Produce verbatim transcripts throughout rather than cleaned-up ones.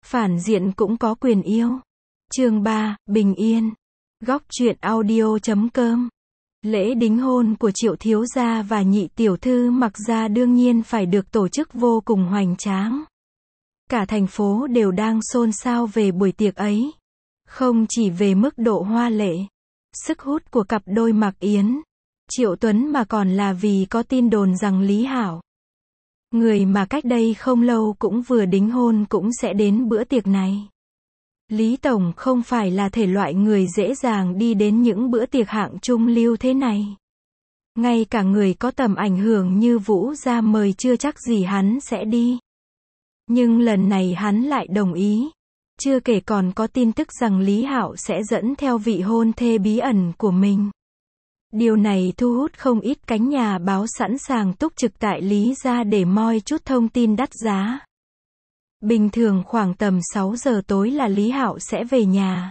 Phản diện cũng có quyền yêu. Chương ba, Bình Yên. Góc truyện audio chấm com. Lễ đính hôn của Triệu thiếu gia và nhị tiểu thư Mặc gia đương nhiên phải được tổ chức vô cùng hoành tráng. Cả thành phố đều đang xôn xao về buổi tiệc ấy. Không chỉ về mức độ hoa lệ, sức hút của cặp đôi Mặc Yến, Triệu Tuấn mà còn là vì có tin đồn rằng Lý Hảo, người mà cách đây không lâu cũng vừa đính hôn, cũng sẽ đến bữa tiệc này. Lý Tổng không phải là thể loại người dễ dàng đi đến những bữa tiệc hạng trung lưu thế này. Ngay cả người có tầm ảnh hưởng như Vũ Gia mời chưa chắc gì hắn sẽ đi. Nhưng lần này hắn lại đồng ý. Chưa kể còn có tin tức rằng Lý Hạo sẽ dẫn theo vị hôn thê bí ẩn của mình. Điều này thu hút không ít cánh nhà báo sẵn sàng túc trực tại Lý gia để moi chút thông tin đắt giá. Bình thường khoảng tầm sáu giờ tối là Lý Hạo sẽ về nhà.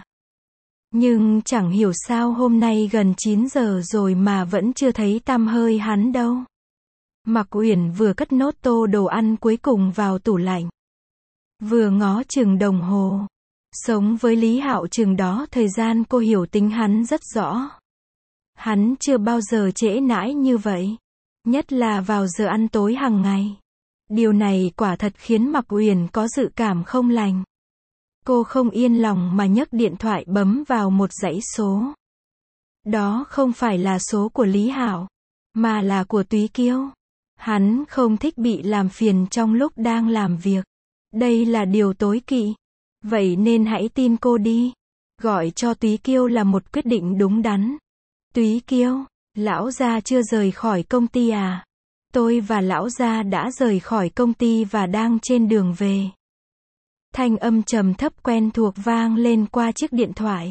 Nhưng chẳng hiểu sao hôm nay gần chín giờ rồi mà vẫn chưa thấy tăm hơi hắn đâu. Mặc Uyển vừa cất nốt tô đồ ăn cuối cùng vào tủ lạnh, vừa ngó chừng đồng hồ. Sống với Lý Hạo chừng đó thời gian, cô hiểu tính hắn rất rõ. Hắn chưa bao giờ trễ nãi như vậy, nhất là vào giờ ăn tối hàng ngày. Điều này quả thật khiến Mặc Uyển có dự cảm không lành. Cô không yên lòng mà nhấc điện thoại bấm vào một dãy số. Đó không phải là số của Lý Hạo, mà là của Túy Kiêu. Hắn không thích bị làm phiền trong lúc đang làm việc. Đây là điều tối kỵ. Vậy nên hãy tin cô đi. Gọi cho Túy Kiêu là một quyết định đúng đắn. Túy Kiêu, lão gia chưa rời khỏi công ty à? Tôi và lão gia đã rời khỏi công ty và đang trên đường về. Thanh âm trầm thấp quen thuộc vang lên qua chiếc điện thoại.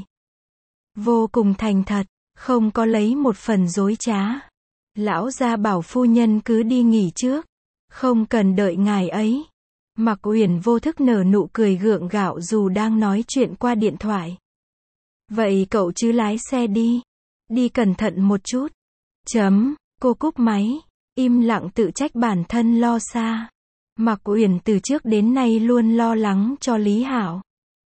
Vô cùng thành thật, không có lấy một phần dối trá. Lão gia bảo phu nhân cứ đi nghỉ trước, không cần đợi ngài ấy. Mặc Uyển vô thức nở nụ cười gượng gạo dù đang nói chuyện qua điện thoại. Vậy cậu chứ lái xe đi. Đi cẩn thận một chút. Chấm, cô cúp máy, im lặng tự trách bản thân lo xa. Mặc Uyển từ trước đến nay luôn lo lắng cho Lý Hảo.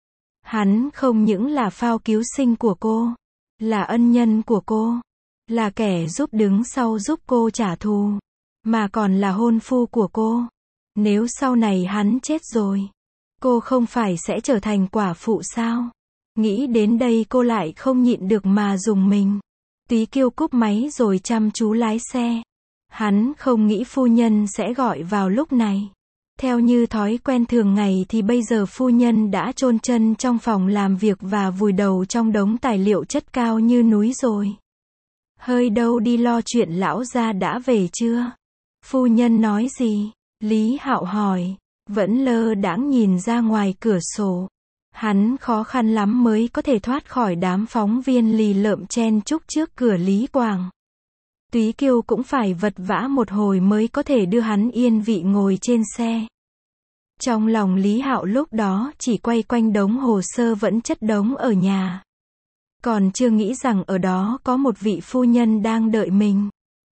Hắn không những là phao cứu sinh của cô, là ân nhân của cô, là kẻ giúp đứng sau giúp cô trả thù, mà còn là hôn phu của cô. Nếu sau này hắn chết rồi, cô không phải sẽ trở thành quả phụ sao? Nghĩ đến đây cô lại không nhịn được mà rùng mình. Túy Kiêu cúp máy rồi chăm chú lái xe. Hắn không nghĩ phu nhân sẽ gọi vào lúc này. Theo như thói quen thường ngày thì bây giờ phu nhân đã chôn chân trong phòng làm việc và vùi đầu trong đống tài liệu chất cao như núi rồi. Hơi đâu đi lo chuyện lão gia đã về chưa? Phu nhân nói gì? Lý Hạo hỏi, vẫn lơ đãng nhìn ra ngoài cửa sổ. Hắn khó khăn lắm mới có thể thoát khỏi đám phóng viên lì lợm chen chúc trước cửa Lý Quảng. Túy Kiêu cũng phải vật vã một hồi mới có thể đưa hắn yên vị ngồi trên xe. Trong lòng Lý Hạo lúc đó chỉ quay quanh đống hồ sơ vẫn chất đống ở nhà. Còn chưa nghĩ rằng ở đó có một vị phu nhân đang đợi mình.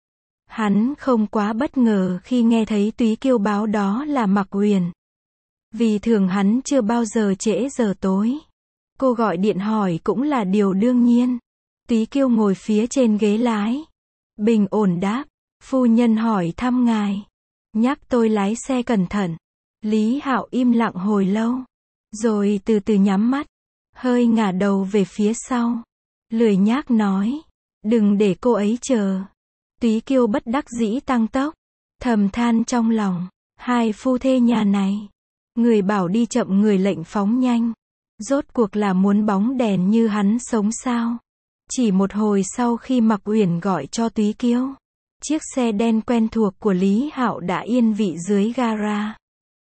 Hắn không quá bất ngờ khi nghe thấy Túy Kiêu báo đó là Mặc Uyển. Vì thường hắn chưa bao giờ trễ giờ tối. Cô gọi điện hỏi cũng là điều đương nhiên. Túy Kiêu ngồi phía trên ghế lái, bình ổn đáp, phu nhân hỏi thăm ngài, nhắc tôi lái xe cẩn thận. Lý Hạo im lặng hồi lâu, rồi từ từ nhắm mắt, hơi ngả đầu về phía sau, lười nhác nói, đừng để cô ấy chờ. Túy Kiêu bất đắc dĩ tăng tốc, thầm than trong lòng, hai phu thê nhà này, người bảo đi chậm người lệnh phóng nhanh, rốt cuộc là muốn bóng đèn như hắn sống sao? Chỉ một hồi sau khi Mặc Uyển gọi cho Túy Kiêu, chiếc xe đen quen thuộc của Lý Hạo đã yên vị dưới gara.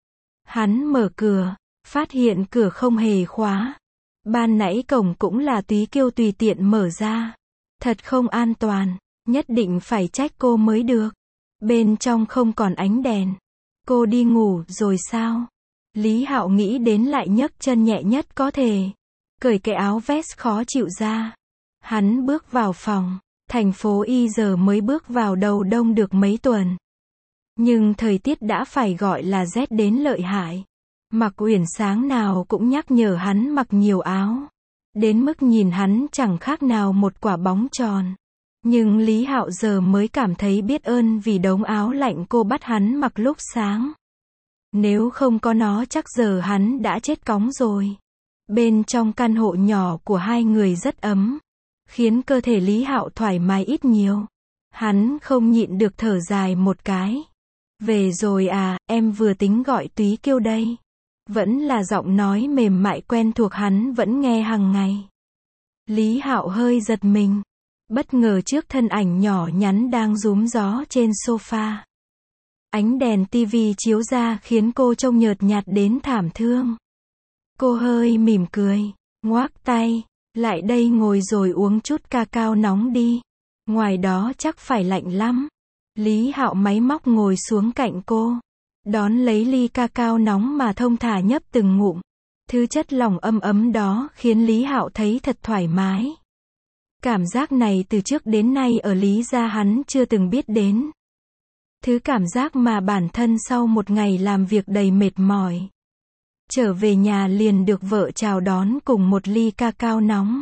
Hắn mở cửa, phát hiện cửa không hề khóa. Ban nãy cổng cũng là Túy Kiêu tùy tiện mở ra. Thật không an toàn, nhất định phải trách cô mới được. Bên trong không còn ánh đèn. Cô đi ngủ rồi sao? Lý Hạo nghĩ đến lại nhấc chân nhẹ nhất có thể, cởi cái áo vest khó chịu ra. Hắn bước vào phòng. Thành phố Y giờ mới bước vào đầu đông được mấy tuần. Nhưng thời tiết đã phải gọi là rét đến lợi hại. Mạc Uyển sáng nào cũng nhắc nhở hắn mặc nhiều áo. Đến mức nhìn hắn chẳng khác nào một quả bóng tròn. Nhưng Lý Hạo giờ mới cảm thấy biết ơn vì đống áo lạnh cô bắt hắn mặc lúc sáng. Nếu không có nó chắc giờ hắn đã chết cóng rồi. Bên trong căn hộ nhỏ của hai người rất ấm, khiến cơ thể Lý Hạo thoải mái ít nhiều. Hắn không nhịn được thở dài một cái. Về rồi à, em vừa tính gọi Túy Kiêu đây. Vẫn là giọng nói mềm mại quen thuộc hắn vẫn nghe hàng ngày. Lý Hạo hơi giật mình, bất ngờ trước thân ảnh nhỏ nhắn đang rúm gió trên sofa. Ánh đèn tivi chiếu ra khiến cô trông nhợt nhạt đến thảm thương. Cô hơi mỉm cười, ngoác tay, lại đây ngồi rồi uống chút cacao nóng đi. Ngoài đó chắc phải lạnh lắm. Lý Hạo máy móc ngồi xuống cạnh cô, đón lấy ly cacao nóng mà thông thả nhấp từng ngụm. Thứ chất lỏng ấm ấm đó khiến Lý Hạo thấy thật thoải mái. Cảm giác này từ trước đến nay ở Lý gia hắn chưa từng biết đến. Thứ cảm giác mà bản thân sau một ngày làm việc đầy mệt mỏi, trở về nhà liền được vợ chào đón cùng một ly cacao nóng.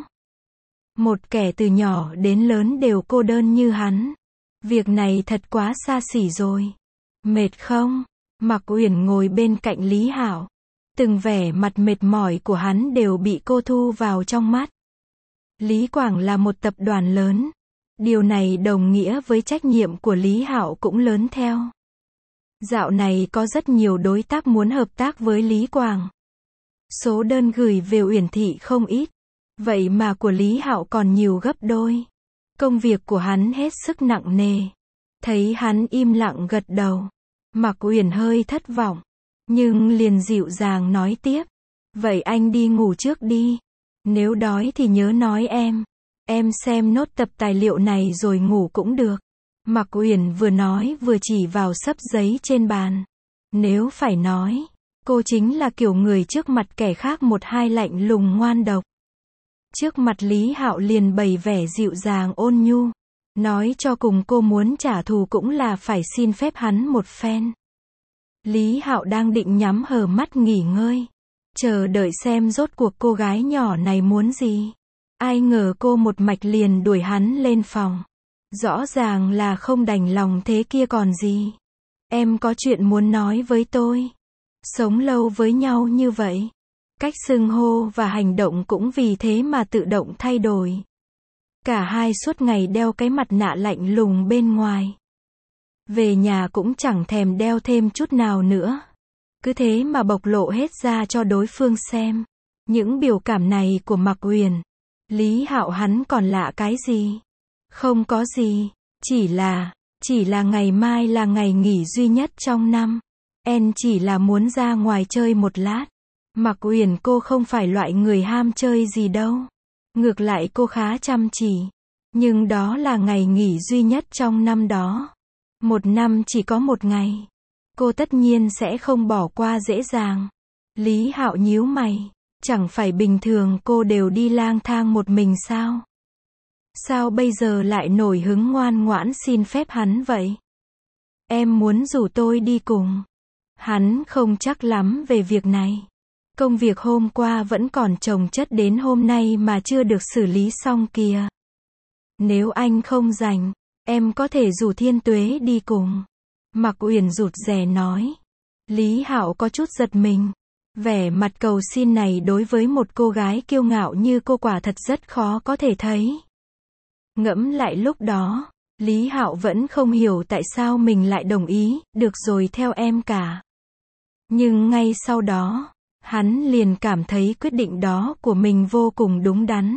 Một kẻ từ nhỏ đến lớn đều cô đơn như hắn. Việc này thật quá xa xỉ rồi. Mệt không? Mạc Uyển ngồi bên cạnh Lý Hạo. Từng vẻ mặt mệt mỏi của hắn đều bị cô thu vào trong mắt. Lý Quảng là một tập đoàn lớn. Điều này đồng nghĩa với trách nhiệm của Lý Hạo cũng lớn theo. Dạo này có rất nhiều đối tác muốn hợp tác với Lý Quảng. Số đơn gửi về Uyển Thị không ít. Vậy mà của Lý Hạo còn nhiều gấp đôi. Công việc của hắn hết sức nặng nề. Thấy hắn im lặng gật đầu, Mạc Uyển hơi thất vọng, nhưng liền dịu dàng nói tiếp. Vậy anh đi ngủ trước đi. Nếu đói thì nhớ nói em. Em xem nốt tập tài liệu này rồi ngủ cũng được. Mạc Uyển vừa nói vừa chỉ vào xấp giấy trên bàn. Nếu phải nói, cô chính là kiểu người trước mặt kẻ khác một hai lạnh lùng ngoan độc. Trước mặt Lý Hạo liền bày vẻ dịu dàng ôn nhu. Nói cho cùng cô muốn trả thù cũng là phải xin phép hắn một phen. Lý Hạo đang định nhắm hờ mắt nghỉ ngơi, chờ đợi xem rốt cuộc cô gái nhỏ này muốn gì. Ai ngờ cô một mạch liền đuổi hắn lên phòng. Rõ ràng là không đành lòng thế kia còn gì. Em có chuyện muốn nói với tôi. Sống lâu với nhau như vậy, cách xưng hô và hành động cũng vì thế mà tự động thay đổi. Cả hai suốt ngày đeo cái mặt nạ lạnh lùng bên ngoài. Về nhà cũng chẳng thèm đeo thêm chút nào nữa. Cứ thế mà bộc lộ hết ra cho đối phương xem. Những biểu cảm này của Mạc Uyển, Lý Hạo hắn còn lạ cái gì? Không có gì, chỉ là, chỉ là ngày mai là ngày nghỉ duy nhất trong năm. Em chỉ là muốn ra ngoài chơi một lát. Mạc Uyển cô không phải loại người ham chơi gì đâu. Ngược lại cô khá chăm chỉ. Nhưng đó là ngày nghỉ duy nhất trong năm đó. Một năm chỉ có một ngày. Cô tất nhiên sẽ không bỏ qua dễ dàng. Lý Hạo nhíu mày. Chẳng phải bình thường cô đều đi lang thang một mình sao? Sao bây giờ lại nổi hứng ngoan ngoãn xin phép hắn vậy? Em muốn rủ tôi đi cùng. Hắn không chắc lắm về việc này. Công việc hôm qua vẫn còn chồng chất đến hôm nay mà chưa được xử lý xong kìa. Nếu anh không rảnh, em có thể rủ Thiên Tuế đi cùng. Mạc Uyển rụt rè nói. Lý Hạo có chút giật mình. Vẻ mặt cầu xin này đối với một cô gái kiêu ngạo như cô quả thật rất khó có thể thấy. Ngẫm lại lúc đó, Lý Hạo vẫn không hiểu tại sao mình lại đồng ý, được rồi theo em cả. Nhưng ngay sau đó, hắn liền cảm thấy quyết định đó của mình vô cùng đúng đắn.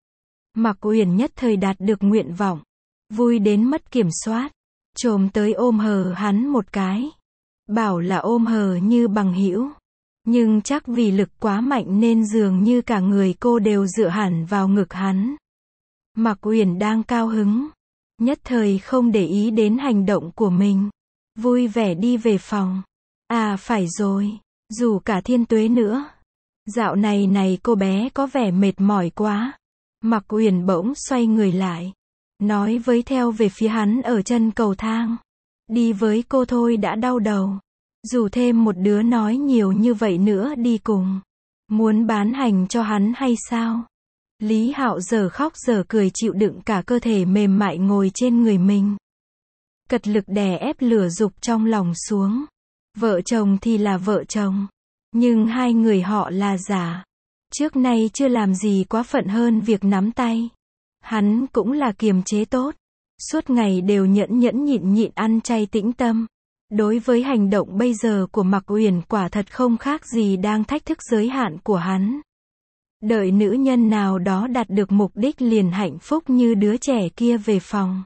Mạc Uyển nhất thời đạt được nguyện vọng, vui đến mất kiểm soát, chồm tới ôm hờ hắn một cái. Bảo là ôm hờ như bằng hữu, nhưng chắc vì lực quá mạnh nên dường như cả người cô đều dựa hẳn vào ngực hắn. Mạc Uyển đang cao hứng, nhất thời không để ý đến hành động của mình, vui vẻ đi về phòng. À phải rồi, rủ cả Thiên Tuế nữa. Dạo này này cô bé có vẻ mệt mỏi quá. Mạc Uyển bỗng xoay người lại, nói với theo về phía hắn ở chân cầu thang. Đi với cô thôi đã đau đầu. Rủ thêm một đứa nói nhiều như vậy nữa đi cùng. Muốn bán hành cho hắn hay sao? Lý Hạo giờ khóc giờ cười chịu đựng cả cơ thể mềm mại ngồi trên người mình. Cật lực đè ép lửa dục trong lòng xuống. Vợ chồng thì là vợ chồng. Nhưng hai người họ là giả. Trước nay chưa làm gì quá phận hơn việc nắm tay. Hắn cũng là kiềm chế tốt. Suốt ngày đều nhẫn nhẫn nhịn nhịn ăn chay tĩnh tâm. Đối với hành động bây giờ của Mạc Uyển quả thật không khác gì đang thách thức giới hạn của hắn. Đợi nữ nhân nào đó đạt được mục đích liền hạnh phúc như đứa trẻ kia về phòng.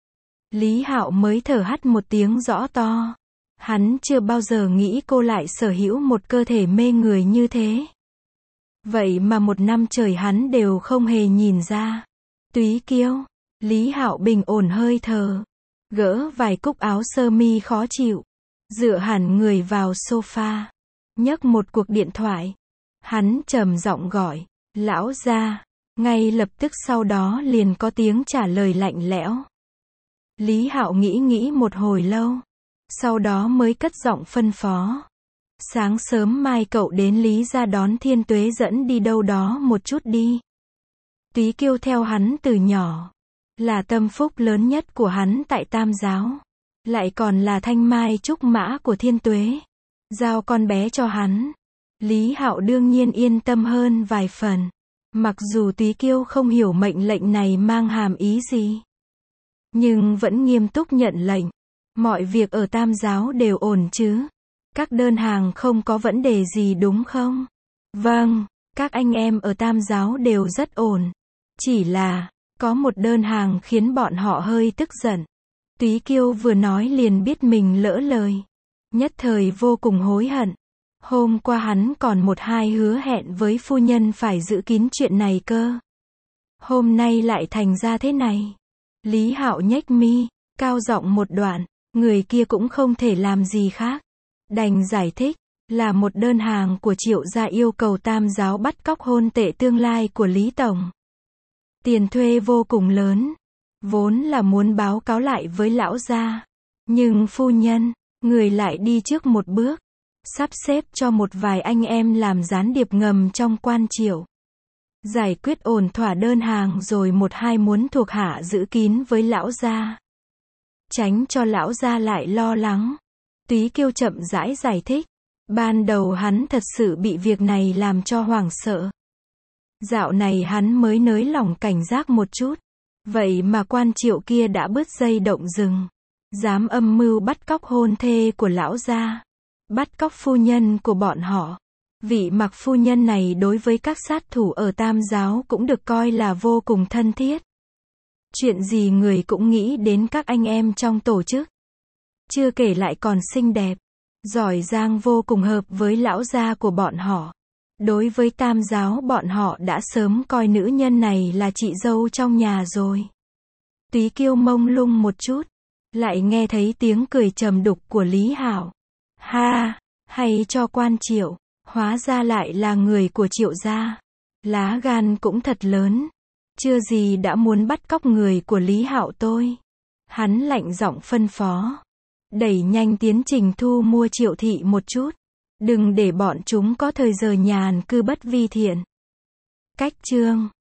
Lý Hạo mới thở hắt một tiếng rõ to. Hắn chưa bao giờ nghĩ cô lại sở hữu một cơ thể mê người như thế. Vậy mà một năm trời hắn đều không hề nhìn ra. Túy kiêu. Lý Hạo bình ổn hơi thở. Gỡ vài cúc áo sơ mi khó chịu. Dựa hẳn người vào sofa. Nhấc một cuộc điện thoại. Hắn trầm giọng gọi. Lão gia. Ngay lập tức sau đó liền có tiếng trả lời lạnh lẽo. Lý Hạo nghĩ nghĩ một hồi lâu. Sau đó mới cất giọng phân phó. Sáng sớm mai cậu đến Lý gia đón Thiên Tuế dẫn đi đâu đó một chút đi. Túy kiêu theo hắn từ nhỏ. Là tâm phúc lớn nhất của hắn tại Tam Giáo. Lại còn là thanh mai trúc mã của Thiên Tuế. Giao con bé cho hắn. Lý Hạo đương nhiên yên tâm hơn vài phần. Mặc dù Túy kiêu không hiểu mệnh lệnh này mang hàm ý gì. Nhưng vẫn nghiêm túc nhận lệnh. Mọi việc ở Tam Giáo đều ổn chứ? Các đơn hàng không có vấn đề gì đúng không? Vâng, các anh em ở Tam Giáo đều rất ổn. Chỉ là, có một đơn hàng khiến bọn họ hơi tức giận. Túy kiêu vừa nói liền biết mình lỡ lời. Nhất thời vô cùng hối hận. Hôm qua hắn còn một hai hứa hẹn với phu nhân phải giữ kín chuyện này cơ. Hôm nay lại thành ra thế này. Lý Hạo nhếch mi, cao giọng một đoạn. Người kia cũng không thể làm gì khác. Đành giải thích, là một đơn hàng của Triệu gia yêu cầu Tam Giáo bắt cóc hôn tệ tương lai của Lý Tổng. Tiền thuê vô cùng lớn. Vốn là muốn báo cáo lại với lão gia. Nhưng phu nhân, người lại đi trước một bước. Sắp xếp cho một vài anh em làm gián điệp ngầm trong quan Triệu. Giải quyết ổn thỏa đơn hàng rồi một hai muốn thuộc hạ giữ kín với lão gia. Tránh cho lão gia lại lo lắng. Túy kiêu chậm rãi giải thích. Ban đầu hắn thật sự bị việc này làm cho hoảng sợ. Dạo này hắn mới nới lỏng cảnh giác một chút. Vậy mà quan Triệu kia đã bứt dây động rừng. Dám âm mưu bắt cóc hôn thê của lão gia. Bắt cóc phu nhân của bọn họ. Vị Mạc phu nhân này đối với các sát thủ ở Tam Giáo cũng được coi là vô cùng thân thiết. Chuyện gì người cũng nghĩ đến các anh em trong tổ chức. Chưa kể lại còn xinh đẹp. Giỏi giang vô cùng hợp với lão gia của bọn họ. Đối với Tam Giáo bọn họ đã sớm coi nữ nhân này là chị dâu trong nhà rồi. Túy kiêu mông lung một chút. Lại nghe thấy tiếng cười trầm đục của Lý Hạo. Ha, hay cho quan Triệu. Hóa ra lại là người của Triệu gia. Lá gan cũng thật lớn. Chưa gì đã muốn bắt cóc người của Lý Hạo tôi. Hắn lạnh giọng phân phó. Đẩy nhanh tiến trình thu mua Triệu thị một chút. Đừng để bọn chúng có thời giờ nhàn cư bất vi thiện. Cách chương